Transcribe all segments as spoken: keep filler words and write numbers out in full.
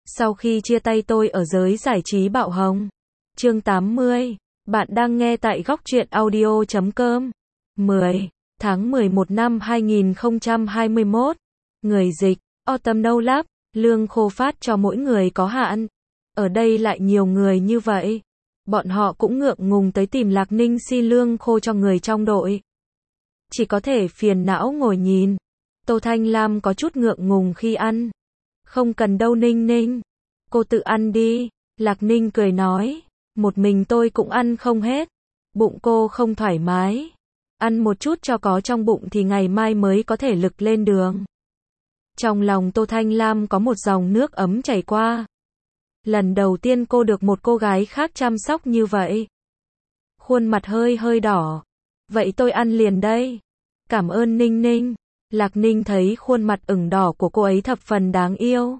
Sau khi chia tay tôi ở giới giải trí bạo hồng. Chương tám mươi. Bạn đang nghe tại góc truyện audio chấm com. mười tháng mười một năm hai nghìn không trăm hai mươi mốt. Người dịch, Autumn No Lab, lương khô phát cho mỗi người có hạn. Ở đây lại nhiều người như vậy. Bọn họ cũng ngượng ngùng tới tìm Lạc Ninh xin lương khô cho người trong đội. Chỉ có thể phiền não ngồi nhìn. Tô Thanh Lam có chút ngượng ngùng khi ăn. Không cần đâu Ninh Ninh. Cô tự ăn đi. Lạc Ninh cười nói. Một mình tôi cũng ăn không hết. Bụng cô không thoải mái. Ăn một chút cho có trong bụng thì ngày mai mới có thể lực lên đường. Trong lòng Tô Thanh Lam có một dòng nước ấm chảy qua. Lần đầu tiên cô được một cô gái khác chăm sóc như vậy. Khuôn mặt hơi hơi đỏ. Vậy tôi ăn liền đây. Cảm ơn Ninh Ninh. Lạc Ninh thấy khuôn mặt ửng đỏ của cô ấy thập phần đáng yêu.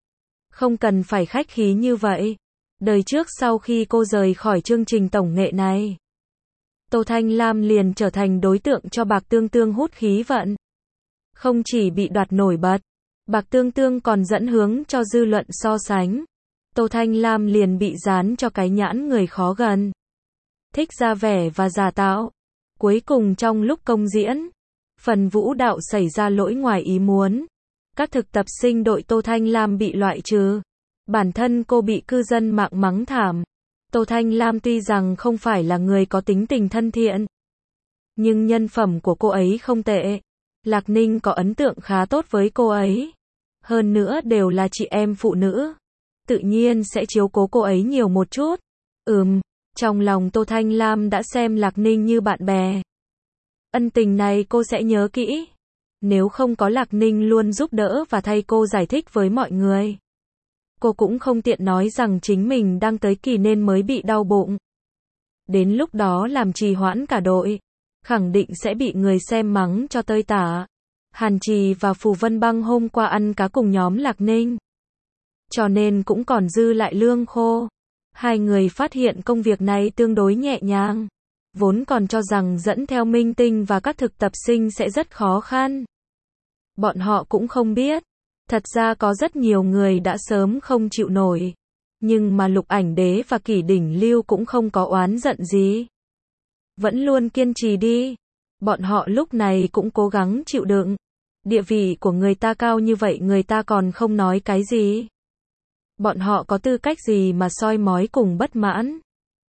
Không cần phải khách khí như vậy. Đời trước sau khi cô rời khỏi chương trình tổng nghệ này, Tô Thanh Lam liền trở thành đối tượng cho Bạc Tương Tương hút khí vận. Không chỉ bị đoạt nổi bật, Bạc Tương Tương còn dẫn hướng cho dư luận so sánh. Tô Thanh Lam liền bị dán cho cái nhãn người khó gần. Thích ra vẻ và giả tạo. Cuối cùng trong lúc công diễn, phần vũ đạo xảy ra lỗi ngoài ý muốn. Các thực tập sinh đội Tô Thanh Lam bị loại trừ. Bản thân cô bị cư dân mạng mắng thảm. Tô Thanh Lam tuy rằng không phải là người có tính tình thân thiện, nhưng nhân phẩm của cô ấy không tệ. Lạc Ninh có ấn tượng khá tốt với cô ấy. Hơn nữa đều là chị em phụ nữ. Tự nhiên sẽ chiếu cố cô ấy nhiều một chút. Ừm, trong lòng Tô Thanh Lam đã xem Lạc Ninh như bạn bè. Ân tình này cô sẽ nhớ kỹ. Nếu không có Lạc Ninh luôn giúp đỡ và thay cô giải thích với mọi người, cô cũng không tiện nói rằng chính mình đang tới kỳ nên mới bị đau bụng. Đến lúc đó làm trì hoãn cả đội, khẳng định sẽ bị người xem mắng cho tơi tả. Hàn Trì và Phù Vân Băng hôm qua ăn cá cùng nhóm Lạc Ninh, cho nên cũng còn dư lại lương khô. Hai người phát hiện công việc này tương đối nhẹ nhàng. Vốn còn cho rằng dẫn theo minh tinh và các thực tập sinh sẽ rất khó khăn. Bọn họ cũng không biết. Thật ra có rất nhiều người đã sớm không chịu nổi. Nhưng mà Lục Ảnh Đế và Kỷ Đỉnh Lưu cũng không có oán giận gì. Vẫn luôn kiên trì đi. Bọn họ lúc này cũng cố gắng chịu đựng. Địa vị của người ta cao như vậy người ta còn không nói cái gì. Bọn họ có tư cách gì mà soi mói cùng bất mãn.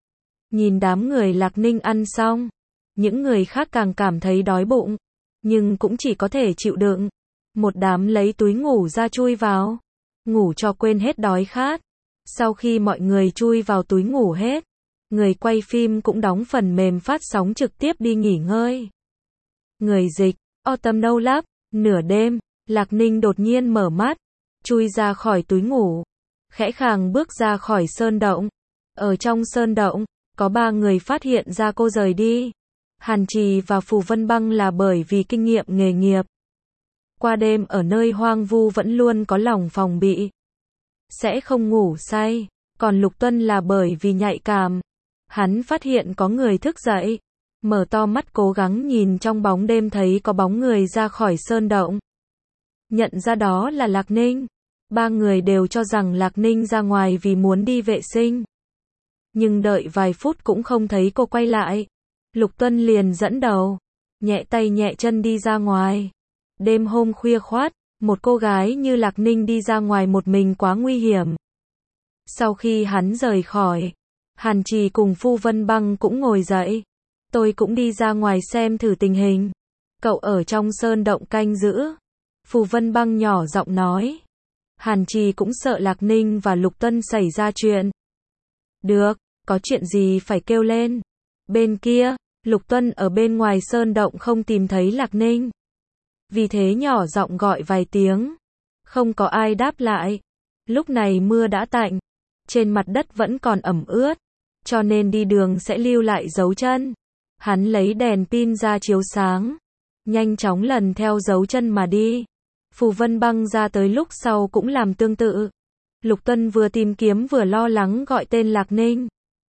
Nhìn đám người Lạc Ninh ăn xong, những người khác càng cảm thấy đói bụng, nhưng cũng chỉ có thể chịu đựng. Một đám lấy túi ngủ ra chui vào, ngủ cho quên hết đói khát. Sau khi mọi người chui vào túi ngủ hết, người quay phim cũng đóng phần mềm phát sóng trực tiếp đi nghỉ ngơi. Người dịch, Autumn No Lab, nửa đêm, Lạc Ninh đột nhiên mở mắt, chui ra khỏi túi ngủ, khẽ khàng bước ra khỏi sơn động. Ở trong sơn động, có ba người phát hiện ra cô rời đi. Hàn Trì và Phù Vân Băng là bởi vì kinh nghiệm nghề nghiệp. Qua đêm ở nơi hoang vu vẫn luôn có lòng phòng bị. Sẽ không ngủ say. Còn Lục Tuân là bởi vì nhạy cảm. Hắn phát hiện có người thức dậy. Mở to mắt cố gắng nhìn trong bóng đêm thấy có bóng người ra khỏi sơn động. Nhận ra đó là Lạc Ninh. Ba người đều cho rằng Lạc Ninh ra ngoài vì muốn đi vệ sinh. Nhưng đợi vài phút cũng không thấy cô quay lại. Lục Tuân liền dẫn đầu, nhẹ tay nhẹ chân đi ra ngoài. Đêm hôm khuya khoắt, một cô gái như Lạc Ninh đi ra ngoài một mình quá nguy hiểm. Sau khi hắn rời khỏi, Hàn Trì cùng Phù Vân Băng cũng ngồi dậy. Tôi cũng đi ra ngoài xem thử tình hình. Cậu ở trong sơn động canh giữ. Phù Vân Băng nhỏ giọng nói. Hàn Trì cũng sợ Lạc Ninh và Lục Tuân xảy ra chuyện. Được, có chuyện gì phải kêu lên. Bên kia, Lục Tuân ở bên ngoài sơn động không tìm thấy Lạc Ninh. Vì thế nhỏ giọng gọi vài tiếng. Không có ai đáp lại. Lúc này mưa đã tạnh. Trên mặt đất vẫn còn ẩm ướt. Cho nên đi đường sẽ lưu lại dấu chân. Hắn lấy đèn pin ra chiếu sáng. Nhanh chóng lần theo dấu chân mà đi. Phù Vân Băng ra tới lúc sau cũng làm tương tự. Lục Tuân vừa tìm kiếm vừa lo lắng gọi tên Lạc Ninh.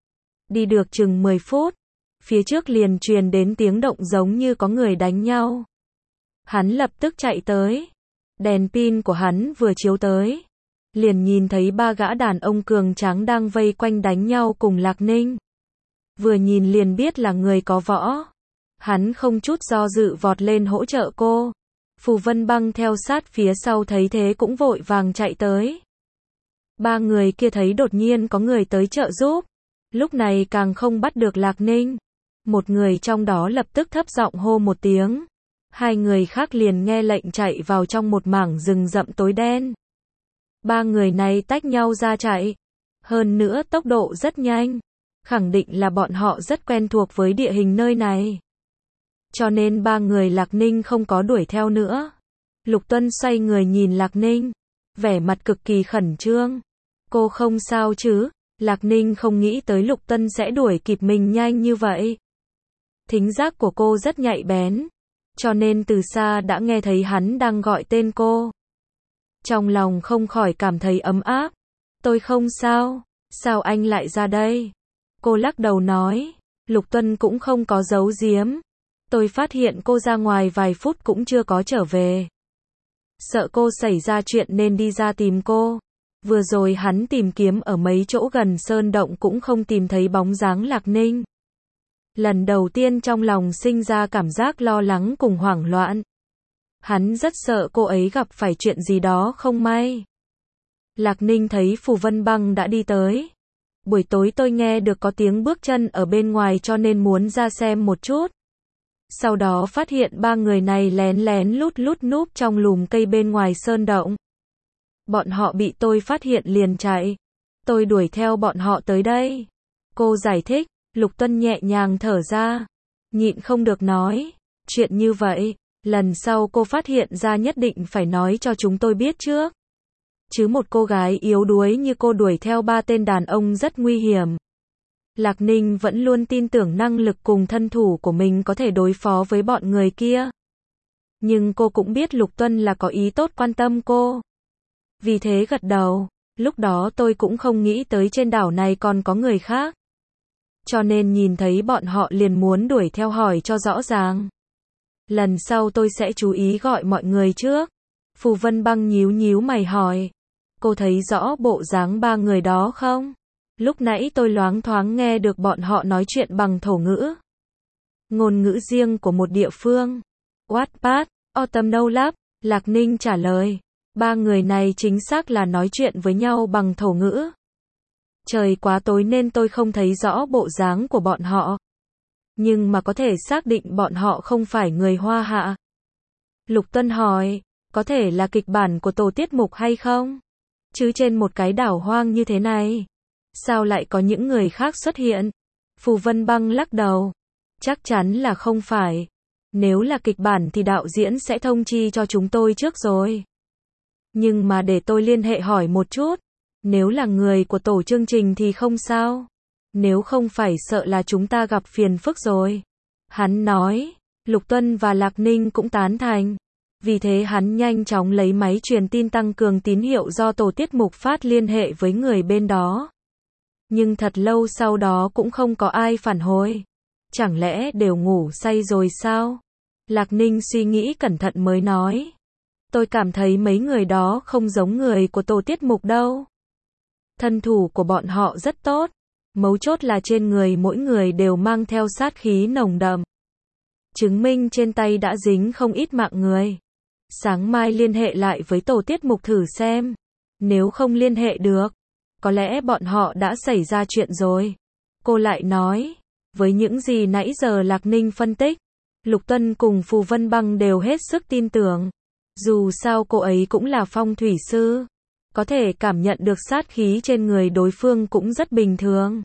Đi được chừng mười phút. Phía trước liền truyền đến tiếng động giống như có người đánh nhau. Hắn lập tức chạy tới. Đèn pin của hắn vừa chiếu tới. liền nhìn thấy ba gã đàn ông cường tráng đang vây quanh đánh nhau cùng Lạc Ninh. Vừa nhìn liền biết là người có võ. Hắn không chút do dự vọt lên hỗ trợ cô. Phù Vân Băng theo sát phía sau thấy thế cũng vội vàng chạy tới. Ba người kia thấy đột nhiên có người tới trợ giúp. Lúc này càng không bắt được Lạc Ninh. Một người trong đó lập tức thấp giọng hô một tiếng. Hai người khác liền nghe lệnh chạy vào trong một mảng rừng rậm tối đen. Ba người này tách nhau ra chạy. Hơn nữa tốc độ rất nhanh. Khẳng định là bọn họ rất quen thuộc với địa hình nơi này. Cho nên ba người Lạc Ninh không có đuổi theo nữa. Lục Tuân xoay người nhìn Lạc Ninh. Vẻ mặt cực kỳ khẩn trương. Cô không sao chứ? Lạc Ninh không nghĩ tới Lục Tuân sẽ đuổi kịp mình nhanh như vậy. Thính giác của cô rất nhạy bén. Cho nên từ xa đã nghe thấy hắn đang gọi tên cô. Trong lòng không khỏi cảm thấy ấm áp. Tôi không sao. Sao anh lại ra đây? Cô lắc đầu nói. Lục Tuân cũng không có giấu giếm. Tôi phát hiện cô ra ngoài vài phút cũng chưa có trở về. Sợ cô xảy ra chuyện nên đi ra tìm cô. Vừa rồi hắn tìm kiếm ở mấy chỗ gần sơn động cũng không tìm thấy bóng dáng Lạc Ninh. Lần đầu tiên trong lòng sinh ra cảm giác lo lắng cùng hoảng loạn. Hắn rất sợ cô ấy gặp phải chuyện gì đó không may. Lạc Ninh thấy Phù Vân Băng đã đi tới. Buổi tối tôi nghe được có tiếng bước chân ở bên ngoài cho nên muốn ra xem một chút. Sau đó phát hiện ba người này lén lén lút lút núp trong lùm cây bên ngoài sơn động. Bọn họ bị tôi phát hiện liền chạy. Tôi đuổi theo bọn họ tới đây. Cô giải thích. Lục Tuân nhẹ nhàng thở ra. Nhịn không được nói. Chuyện như vậy, lần sau cô phát hiện ra nhất định phải nói cho chúng tôi biết trước. Chứ một cô gái yếu đuối như cô đuổi theo ba tên đàn ông rất nguy hiểm. Lạc Ninh vẫn luôn tin tưởng năng lực cùng thân thủ của mình có thể đối phó với bọn người kia. Nhưng cô cũng biết Lục Tuân là có ý tốt quan tâm cô. Vì thế gật đầu. Lúc đó tôi cũng không nghĩ tới trên đảo này còn có người khác. Cho nên nhìn thấy bọn họ liền muốn đuổi theo hỏi cho rõ ràng. Lần sau tôi sẽ chú ý gọi mọi người trước. Phù Vân Băng nhíu nhíu mày hỏi. Cô thấy rõ bộ dáng ba người đó không? Lúc nãy tôi loáng thoáng nghe được bọn họ nói chuyện bằng thổ ngữ. Ngôn ngữ riêng của một địa phương. Wattpad, Autumn No Lab, Lạc Ninh trả lời. Ba người này chính xác là nói chuyện với nhau bằng thổ ngữ. Trời quá tối nên tôi không thấy rõ bộ dáng của bọn họ. Nhưng mà có thể xác định bọn họ không phải người Hoa Hạ. Lục Tuân hỏi, có thể là kịch bản của tổ tiết mục hay không? Chứ trên một cái đảo hoang như thế này, sao lại có những người khác xuất hiện? Phù Vân Băng lắc đầu. Chắc chắn là không phải. Nếu là kịch bản thì đạo diễn sẽ thông chi cho chúng tôi trước rồi. Nhưng mà để tôi liên hệ hỏi một chút. Nếu là người của tổ chương trình thì không sao. Nếu không phải sợ là chúng ta gặp phiền phức rồi. Hắn nói. Lục Tuân và Lạc Ninh cũng tán thành. Vì thế hắn nhanh chóng lấy máy truyền tin tăng cường tín hiệu do tổ tiết mục phát liên hệ với người bên đó. Nhưng thật lâu sau đó cũng không có ai phản hồi. Chẳng lẽ đều ngủ say rồi sao? Lạc Ninh suy nghĩ cẩn thận mới nói. Tôi cảm thấy mấy người đó không giống người của tổ tiết mục đâu. Thân thủ của bọn họ rất tốt. Mấu chốt là trên người mỗi người đều mang theo sát khí nồng đậm. Chứng minh trên tay đã dính không ít mạng người. Sáng mai liên hệ lại với tổ tiết mục thử xem. Nếu không liên hệ được, có lẽ bọn họ đã xảy ra chuyện rồi. Cô lại nói, với những gì nãy giờ Lạc Ninh phân tích, Lục Tuân cùng Phù Vân Băng đều hết sức tin tưởng. Dù sao cô ấy cũng là phong thủy sư, có thể cảm nhận được sát khí trên người đối phương cũng rất bình thường.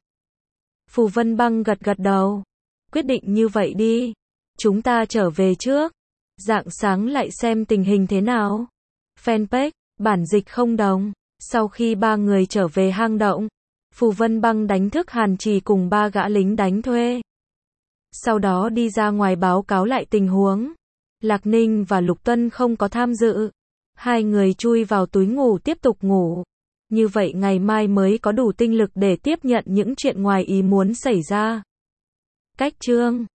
Phù Vân Băng gật gật đầu. Quyết định như vậy đi. Chúng ta trở về trước. Rạng sáng lại xem tình hình thế nào. Fanpage, bản dịch không đồng. Sau khi ba người trở về hang động, Phù Vân Băng đánh thức Hàn Trì cùng ba gã lính đánh thuê. Sau đó đi ra ngoài báo cáo lại tình huống. Lạc Ninh và Lục Tuân không có tham dự. Hai người chui vào túi ngủ tiếp tục ngủ. Như vậy ngày mai mới có đủ tinh lực để tiếp nhận những chuyện ngoài ý muốn xảy ra. Cách chương